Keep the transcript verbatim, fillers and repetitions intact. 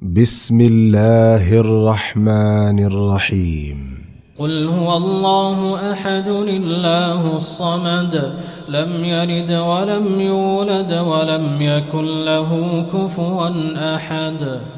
بسم الله الرحمن الرحيم. قل هو الله أحد الله الصمد لم يلد ولم يولد ولم يكن له كفوا أحد.